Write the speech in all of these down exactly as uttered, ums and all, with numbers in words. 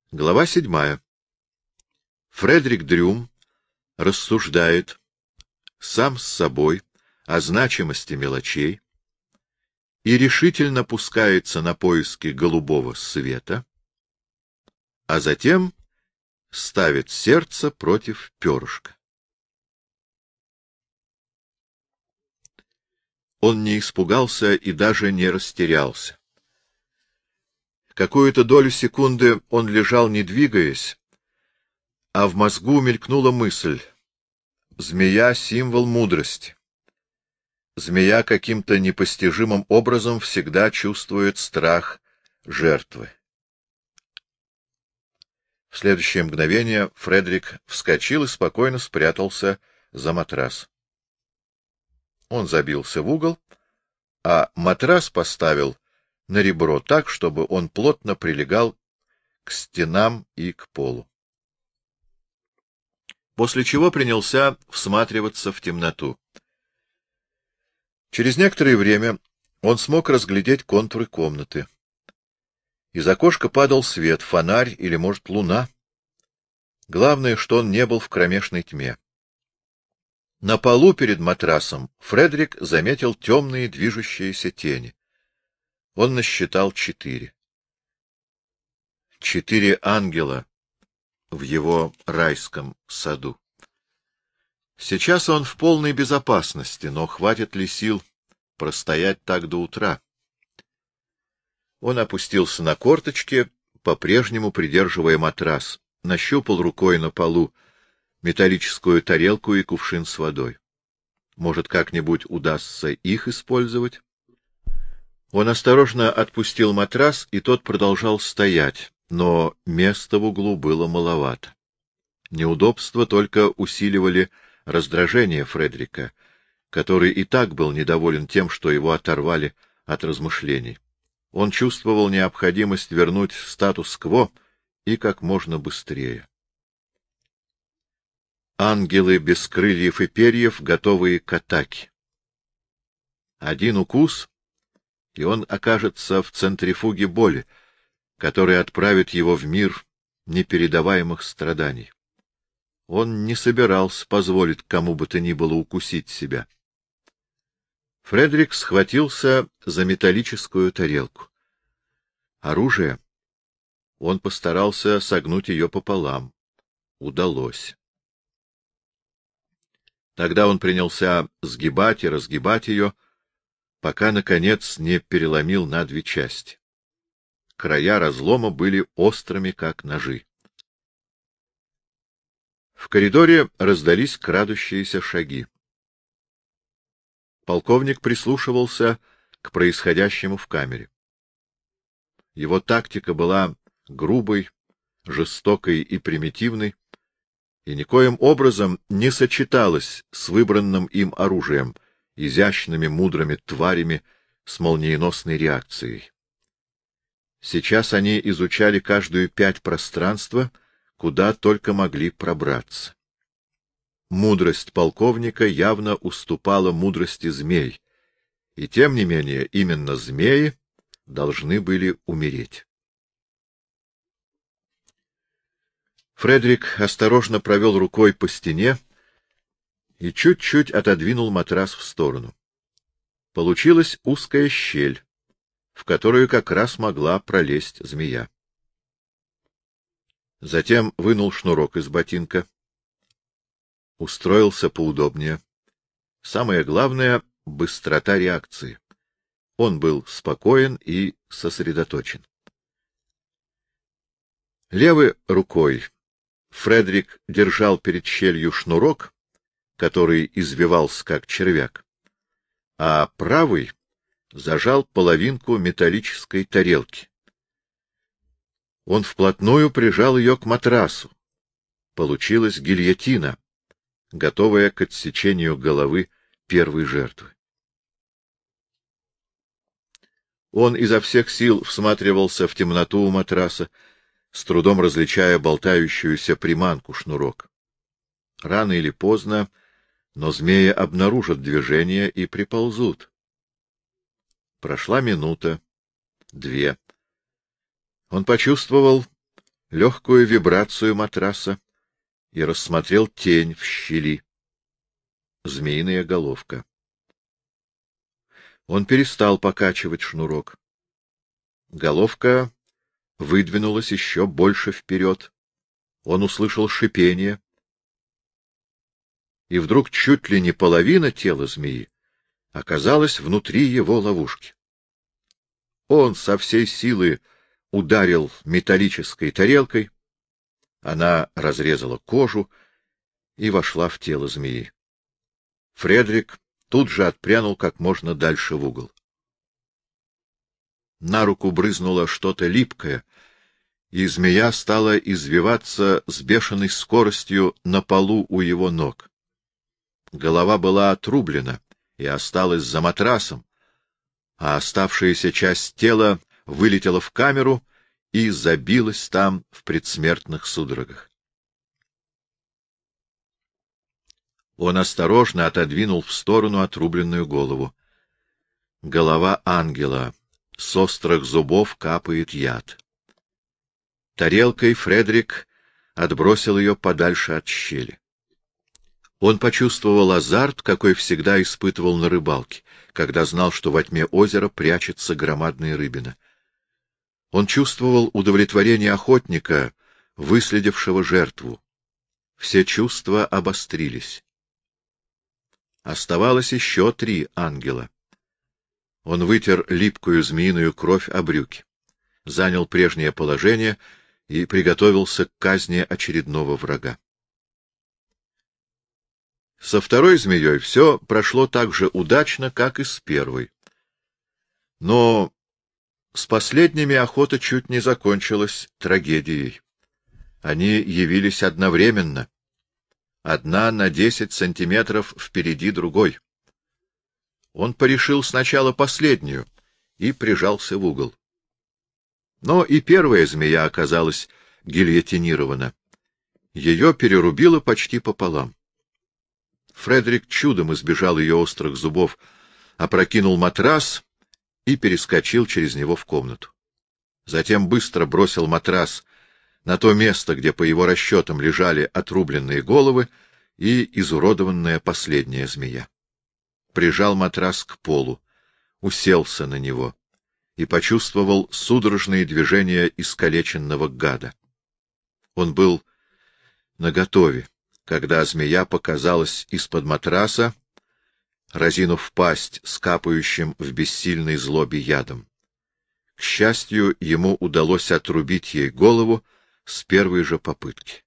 Глава седьмая. Фредерик Дрюм рассуждает сам с собой о значимости мелочей и решительно пускается на поиски голубого света, а затем ставит сердце против перышка. Он не испугался и даже не растерялся. Какую-то долю секунды он лежал, не двигаясь, а в мозгу мелькнула мысль: змея — символ мудрости. Змея каким-то непостижимым образом всегда чувствует страх жертвы. В следующее мгновение Фредерик вскочил и спокойно спрятался за матрас. Он забился в угол, а матрас поставил на ребро так, чтобы он плотно прилегал к стенам и к полу. После чего принялся всматриваться в темноту. Через некоторое время он смог разглядеть контуры комнаты. Из окошка падал свет, фонарь или, может, луна. Главное, что он не был в кромешной тьме. На полу перед матрасом Фредерик заметил темные движущиеся тени. Он насчитал четыре. Четыре ангела в его райском саду. Сейчас он в полной безопасности, но хватит ли сил простоять так до утра? Он опустился на корточки, по-прежнему придерживая матрас, нащупал рукой на полу металлическую тарелку и кувшин с водой. Может, как-нибудь удастся их использовать? Он осторожно отпустил матрас, и тот продолжал стоять, но места в углу было маловато. Неудобства только усиливали раздражение Фредерика, который и так был недоволен тем, что его оторвали от размышлений. Он чувствовал необходимость вернуть статус-кво и как можно быстрее. Ангелы без крыльев и перьев, готовые к атаке. Один укус, и он окажется в центрифуге боли, которая отправит его в мир непередаваемых страданий. Он не собирался позволить кому бы то ни было укусить себя. Фредерик схватился за металлическую тарелку. Оружие. Он постарался согнуть ее пополам. Удалось. Тогда он принялся сгибать и разгибать ее, пока, наконец, не переломил на две части. Края разлома были острыми, как ножи. В коридоре раздались крадущиеся шаги. Полковник прислушивался к происходящему в камере. Его тактика была грубой, жестокой и примитивной, и никоим образом не сочеталась с выбранным им оружием, изящными мудрыми тварями с молниеносной реакцией. Сейчас они изучали каждую пять пространства, куда только могли пробраться. Мудрость полковника явно уступала мудрости змей, и тем не менее именно змеи должны были умереть. Фредерик осторожно провел рукой по стене и чуть-чуть отодвинул матрас в сторону. Получилась узкая щель, в которую как раз могла пролезть змея. Затем вынул шнурок из ботинка, устроился поудобнее. Самое главное — быстрота реакции. Он был спокоен и сосредоточен. Левой рукой Фредерик держал перед щелью шнурок, который извивался как червяк, а правой зажал половинку металлической тарелки. Он вплотную прижал ее к матрасу. Получилась гильотина, готовая к отсечению головы первой жертвы. Он изо всех сил всматривался в темноту у матраса, с трудом различая болтающуюся приманку шнурок. Рано или поздно, но змеи обнаружат движение и приползут. Прошла минута, две. Он почувствовал, легкую вибрацию матраса и рассмотрел тень в щели. Змеиная головка. Он перестал покачивать шнурок. Головка выдвинулась еще больше вперед. Он услышал шипение. И вдруг чуть ли не половина тела змеи оказалась внутри его ловушки. Он со всей силы ударил металлической тарелкой. Она разрезала кожу и вошла в тело змеи. Фредерик тут же отпрянул как можно дальше в угол. На руку брызнуло что-то липкое, и змея стала извиваться с бешеной скоростью на полу у его ног. Голова была отрублена и осталась за матрасом, а оставшаяся часть тела вылетела в камеру и забилась там в предсмертных судорогах. Он осторожно отодвинул в сторону отрубленную голову. Голова ангела. С острых зубов капает яд. Тарелкой Фредерик отбросил ее подальше от щели. Он почувствовал азарт, какой всегда испытывал на рыбалке, когда знал, что во тьме озера прячется громадная рыбина. Он чувствовал удовлетворение охотника, выследившего жертву. Все чувства обострились. Оставалось еще три ангела. Он вытер липкую змеиную кровь о брюки, занял прежнее положение и приготовился к казни очередного врага. Со второй змеей все прошло так же удачно, как и с первой. Но с последними охота чуть не закончилась трагедией. Они явились одновременно. Одна на десять сантиметров впереди другой. Он порешил сначала последнюю и прижался в угол. Но и первая змея оказалась гильотинирована. Ее перерубило почти пополам. Фредерик чудом избежал ее острых зубов, опрокинул матрас и перескочил через него в комнату. Затем быстро бросил матрас на то место, где, по его расчетам, лежали отрубленные головы и изуродованная последняя змея. Прижал матрас к полу, уселся на него и почувствовал судорожные движения искалеченного гада. Он был наготове, когда змея показалась из-под матраса, разинув пасть с капающим в бессильной злобе ядом. К счастью, ему удалось отрубить ей голову с первой же попытки.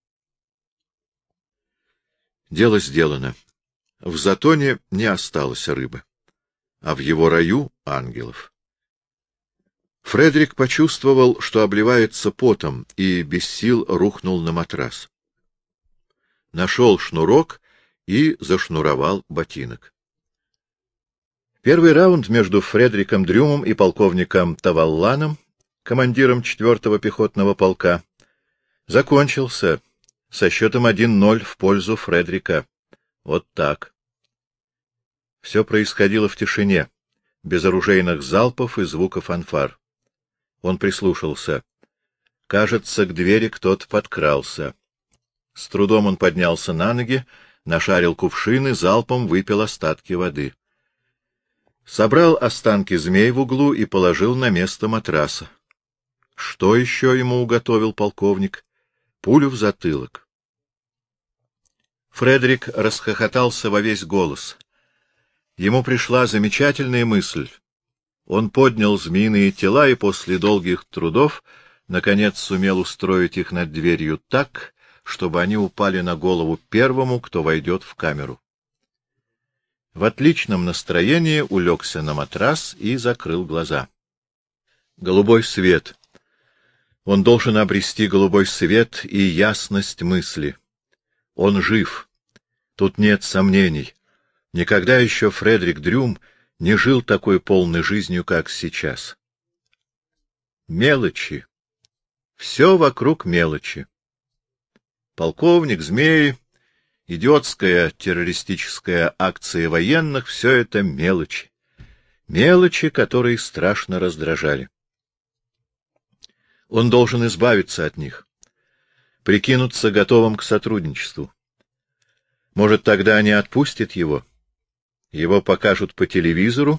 Дело сделано. В затоне не осталось рыбы, а в его раю — ангелов. Фредерик почувствовал, что обливается потом, и без сил рухнул на матрас. Нашел шнурок и зашнуровал ботинок. Первый раунд между Фредериком Дрюмом и полковником Тавалланом, командиром четвёртого пехотного полка, закончился со счетом один ноль в пользу Фредерика. Вот так. Все происходило в тишине, без оружейных залпов и звука фанфар. Он прислушался. Кажется, к двери кто-то подкрался. С трудом он поднялся на ноги, нашарил кувшины, залпом выпил остатки воды. Собрал останки змей в углу и положил на место матраса. Что еще ему уготовил полковник? Пулю в затылок. Фредерик расхохотался во весь голос. Ему пришла замечательная мысль. Он поднял змеиные тела и после долгих трудов наконец сумел устроить их над дверью так, чтобы они упали на голову первому, кто войдет в камеру. В отличном настроении улегся на матрас и закрыл глаза. Голубой свет. Он должен обрести голубой свет и ясность мысли. Он жив. Тут нет сомнений. Никогда еще Фредерик Дрюм не жил такой полной жизнью, как сейчас. Мелочи. Все вокруг мелочи. Полковник, змеи, идиотская террористическая акция военных — все это мелочи. Мелочи, которые страшно раздражали. Он должен избавиться от них, прикинуться готовым к сотрудничеству. Может, тогда они отпустят его? Его покажут по телевизору?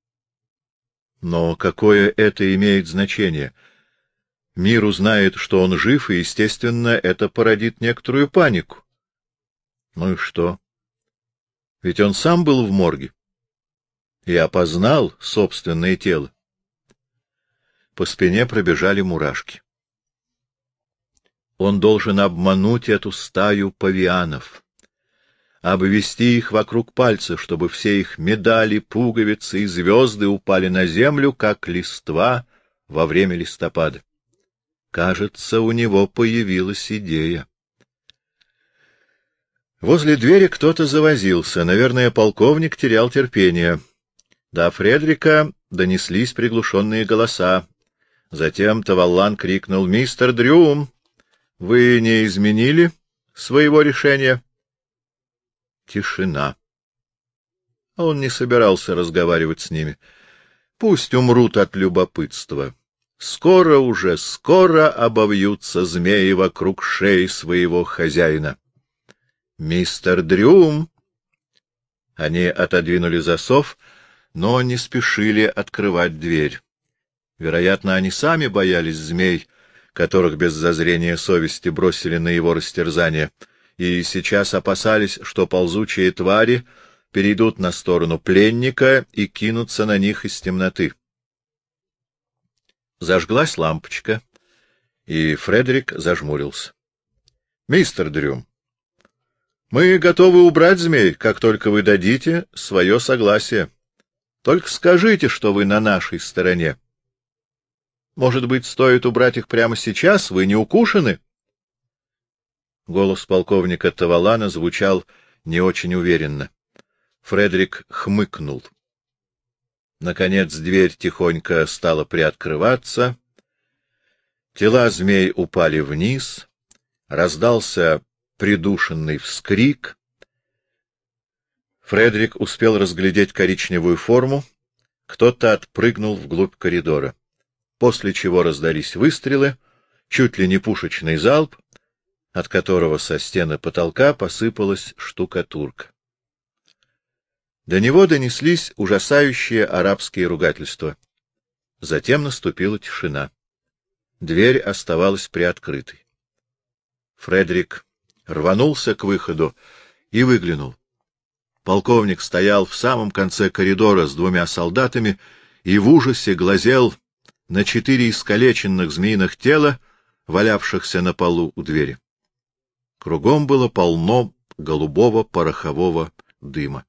Но какое это имеет значение? Мир узнает, что он жив, и, естественно, это породит некоторую панику. Ну и что? Ведь он сам был в морге и опознал собственное тело. По спине пробежали мурашки. Он должен обмануть эту стаю павианов, обвести их вокруг пальца, чтобы все их медали, пуговицы и звезды упали на землю, как листва во время листопада. Кажется, у него появилась идея. Возле двери кто-то завозился. Наверное, полковник терял терпение. До Фредрика донеслись приглушенные голоса. Затем Тавалан крикнул: «Мистер Дрюм, вы не изменили своего решения?» Тишина. Он не собирался разговаривать с ними. Пусть умрут от любопытства. Скоро уже, скоро обовьются змеи вокруг шеи своего хозяина. «Мистер Дрюм!» Они отодвинули засов, но не спешили открывать дверь. Вероятно, они сами боялись змей, которых без зазрения совести бросили на его растерзание, и сейчас опасались, что ползучие твари перейдут на сторону пленника и кинутся на них из темноты. Зажглась лампочка, и Фредерик зажмурился. — Мистер Дрюм, мы готовы убрать змей, как только вы дадите свое согласие. Только скажите, что вы на нашей стороне. Может быть, стоит убрать их прямо сейчас? Вы не укушены? Голос полковника Тавалана звучал не очень уверенно. Фредерик хмыкнул. Наконец дверь тихонько стала приоткрываться. Тела змей упали вниз. Раздался придушенный вскрик. Фредерик успел разглядеть коричневую форму. Кто-то отпрыгнул вглубь коридора. После чего раздались выстрелы, чуть ли не пушечный залп, от которого со стены потолка посыпалась штукатурка. До него донеслись ужасающие арабские ругательства. Затем наступила тишина. Дверь оставалась приоткрытой. Фредерик рванулся к выходу и выглянул. Полковник стоял в самом конце коридора с двумя солдатами и в ужасе глазел на четыре искалеченных змеиных тела, валявшихся на полу у двери. Кругом было полно голубого порохового дыма.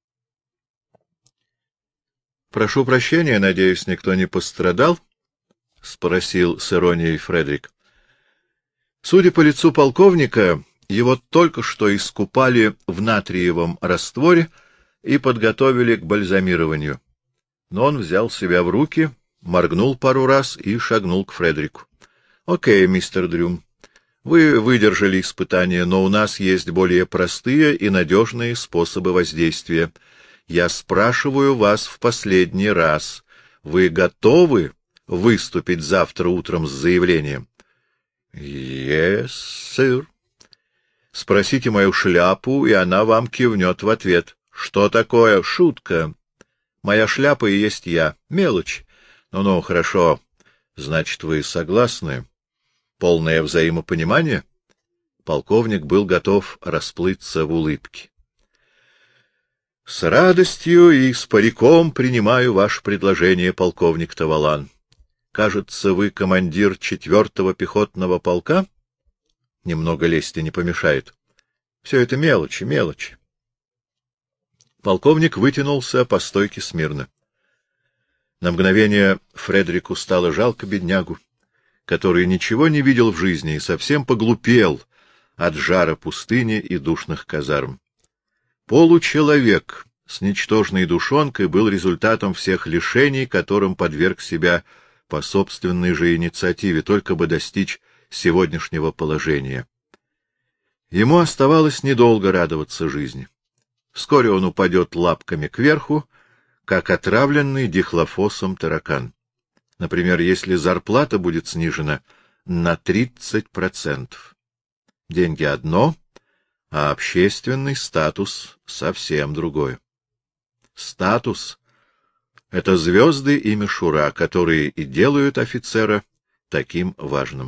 — Прошу прощения, надеюсь, никто не пострадал? — спросил с иронией Фредерик. Судя по лицу полковника, его только что искупали в натриевом растворе и подготовили к бальзамированию. Но он взял себя в руки, моргнул пару раз и шагнул к Фредерику. — Окей, мистер Дрюм, вы выдержали испытание, но у нас есть более простые и надежные способы воздействия. Я спрашиваю вас в последний раз. Вы готовы выступить завтра утром с заявлением? — Yes, sir. Спросите мою шляпу, и она вам кивнет в ответ. — Что такое? Шутка. Моя шляпа и есть я. Мелочь. Ну-ну, хорошо. Значит, вы согласны? Полное взаимопонимание? Полковник был готов расплыться в улыбке. — С радостью и с париком принимаю ваше предложение, полковник Тавалан. Кажется, вы командир четвертого пехотного полка? Немного лести не помешает. Все это мелочи, мелочи. Полковник вытянулся по стойке смирно. На мгновение Фредерику стало жалко беднягу, который ничего не видел в жизни и совсем поглупел от жара пустыни и душных казарм. Получеловек с ничтожной душонкой был результатом всех лишений, которым подверг себя по собственной же инициативе, только бы достичь сегодняшнего положения. Ему оставалось недолго радоваться жизни. Вскоре он упадет лапками кверху, как отравленный дихлофосом таракан. Например, если зарплата будет снижена на тридцать процентов. Деньги одно, а общественный статус совсем другое. Статус — это звезды и мишура, которые и делают офицера таким важным.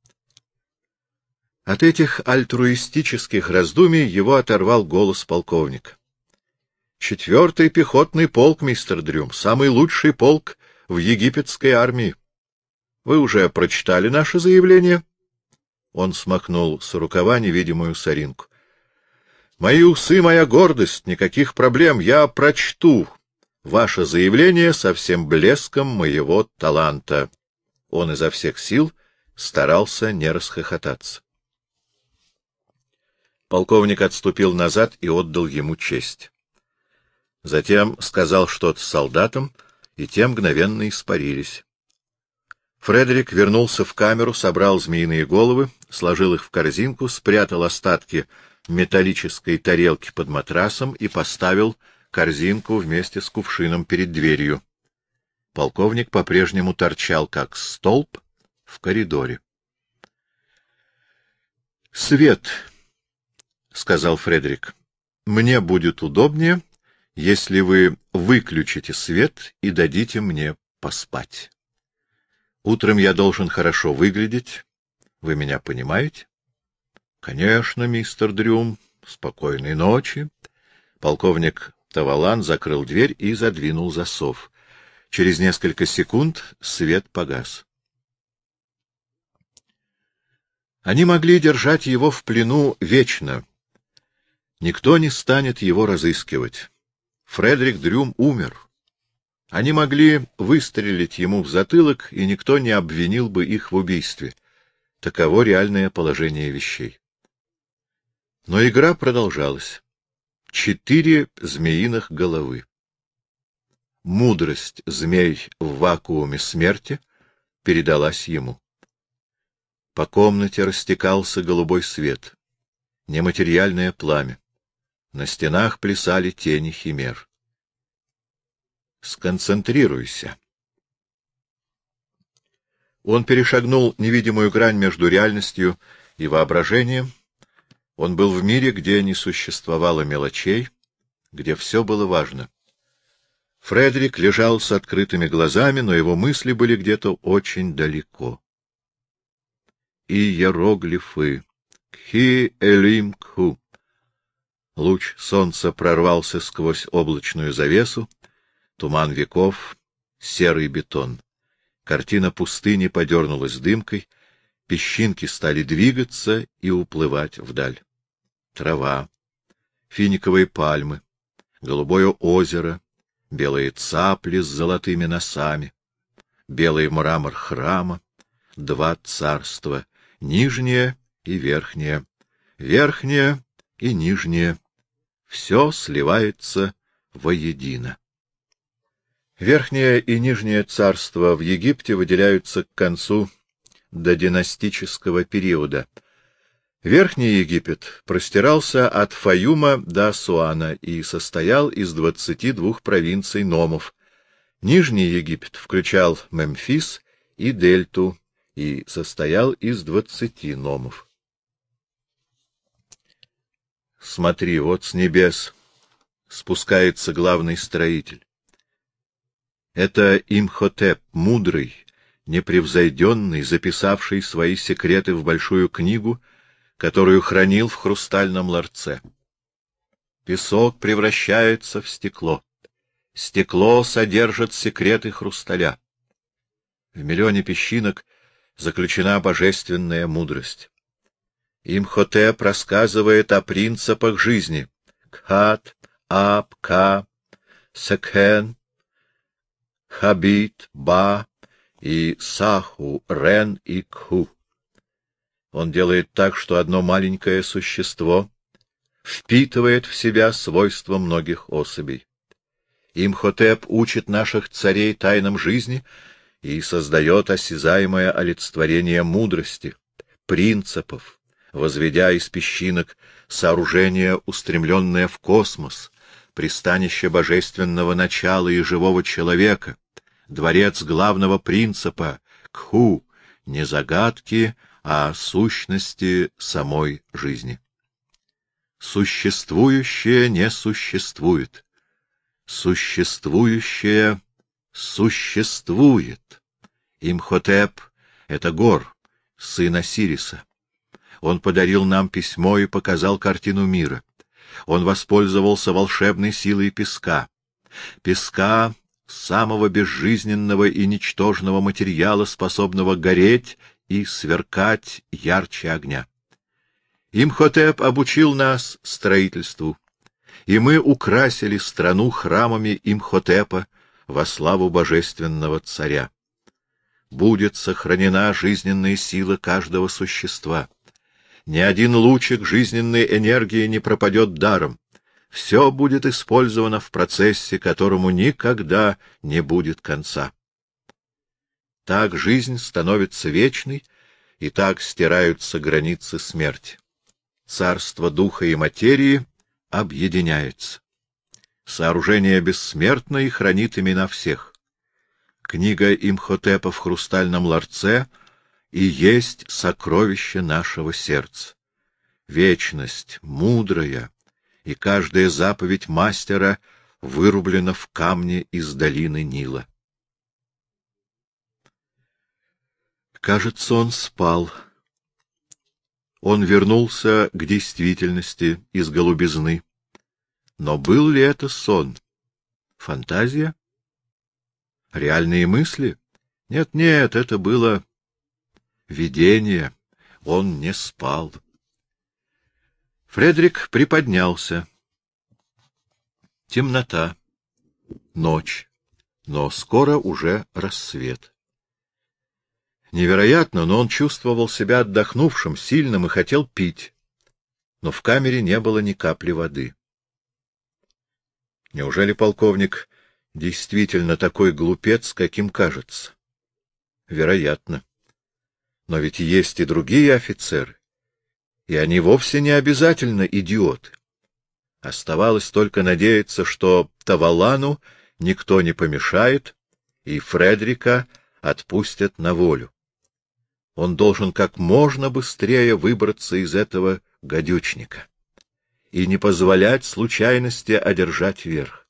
От этих альтруистических раздумий его оторвал голос полковника. Четвертый пехотный полк, мистер Дрюм, самый лучший полк в египетской армии. Вы уже прочитали наше заявление? Он смахнул с рукава невидимую соринку. Мои усы — моя гордость, никаких проблем, я прочту ваше заявление со всем блеском моего таланта. Он изо всех сил старался не расхохотаться. Полковник отступил назад и отдал ему честь. Затем сказал что-то солдатам, и те мгновенно испарились. Фредерик вернулся в камеру, собрал змеиные головы, сложил их в корзинку, спрятал остатки металлической тарелки под матрасом и поставил корзинку вместе с кувшином перед дверью. Полковник по-прежнему торчал, как столб, в коридоре. — Свет, — сказал Фредерик, — мне будет удобнее, если вы выключите свет и дадите мне поспать. Утром я должен хорошо выглядеть. Вы меня понимаете? — Конечно, мистер Дрюм. Спокойной ночи. Полковник Тавалан закрыл дверь и задвинул засов. Через несколько секунд свет погас. Они могли держать его в плену вечно. Никто не станет его разыскивать. Фредерик Дрюм умер. Они могли выстрелить ему в затылок, и никто не обвинил бы их в убийстве. Таково реальное положение вещей. Но игра продолжалась. Четыре змеиных головы. Мудрость змей в вакууме смерти передалась ему. По комнате растекался голубой свет, нематериальное пламя. На стенах плясали тени химер. Сконцентрируйся. Он перешагнул невидимую грань между реальностью и воображением. Он был в мире, где не существовало мелочей, где все было важно. Фредерик лежал с открытыми глазами, но его мысли были где-то очень далеко. Иероглифы. Кхи-элим-кху. Луч солнца прорвался сквозь облачную завесу, туман веков, серый бетон. Картина пустыни подернулась дымкой, песчинки стали двигаться и уплывать вдаль. Трава, финиковые пальмы, голубое озеро, белые цапли с золотыми носами, белый мрамор храма, два царства, нижнее и верхнее, верхнее и нижнее. Все сливается воедино. Верхнее и нижнее царства в Египте выделяются к концу додинастического периода. Верхний Египет простирался от Фаюма до Асуана и состоял из двадцати двух провинций номов. Нижний Египет включал Мемфис и Дельту и состоял из двадцати номов. Смотри, вот с небес спускается главный строитель. Это Имхотеп, мудрый, непревзойденный, записавший свои секреты в большую книгу, которую хранил в хрустальном ларце. Песок превращается в стекло. Стекло содержит секреты хрусталя. В миллионе песчинок заключена божественная мудрость. Имхотеп рассказывает о принципах жизни. Кхат, Ап, Ка, Секхен, Хабит, Ба и Саху, Рен и Кху. Он делает так, что одно маленькое существо впитывает в себя свойства многих особей. Имхотеп учит наших царей тайнам жизни и создает осязаемое олицетворение мудрости, принципов, возведя из песчинок сооружение, устремленное в космос, пристанище божественного начала и живого человека, дворец главного принципа, кху, не загадки, а сущности самой жизни. Существующее не существует. Существующее существует. Имхотеп — это Гор, сын Осириса. Он подарил нам письмо и показал картину мира. Он воспользовался волшебной силой песка. Песка — самого безжизненного и ничтожного материала, способного гореть и сверкать ярче огня. Имхотеп обучил нас строительству, и мы украсили страну храмами Имхотепа во славу божественного царя. Будет сохранена жизненная сила каждого существа. Ни один лучик жизненной энергии не пропадет даром. Все будет использовано в процессе, которому никогда не будет конца. Так жизнь становится вечной, и так стираются границы смерти. Царство духа и материи объединяется. Сооружение бессмертно и хранит имена всех. Книга Имхотепа в хрустальном ларце и есть сокровище нашего сердца. Вечность мудрая, и каждая заповедь мастера вырублена в камне из долины Нила. Кажется, он спал. Он вернулся к действительности из голубизны. Но был ли это сон? Фантазия? Реальные мысли? Нет-нет, это было видение. Он не спал. Фредерик приподнялся. Темнота, ночь, но скоро уже рассвет. Невероятно, но он чувствовал себя отдохнувшим, сильным и хотел пить. Но в камере не было ни капли воды. Неужели полковник действительно такой глупец, каким кажется? Вероятно. Но ведь есть и другие офицеры, и они вовсе не обязательно идиоты. Оставалось только надеяться, что Тавалану никто не помешает, и Фредерика отпустят на волю. Он должен как можно быстрее выбраться из этого гадючника и не позволять случайности одержать верх.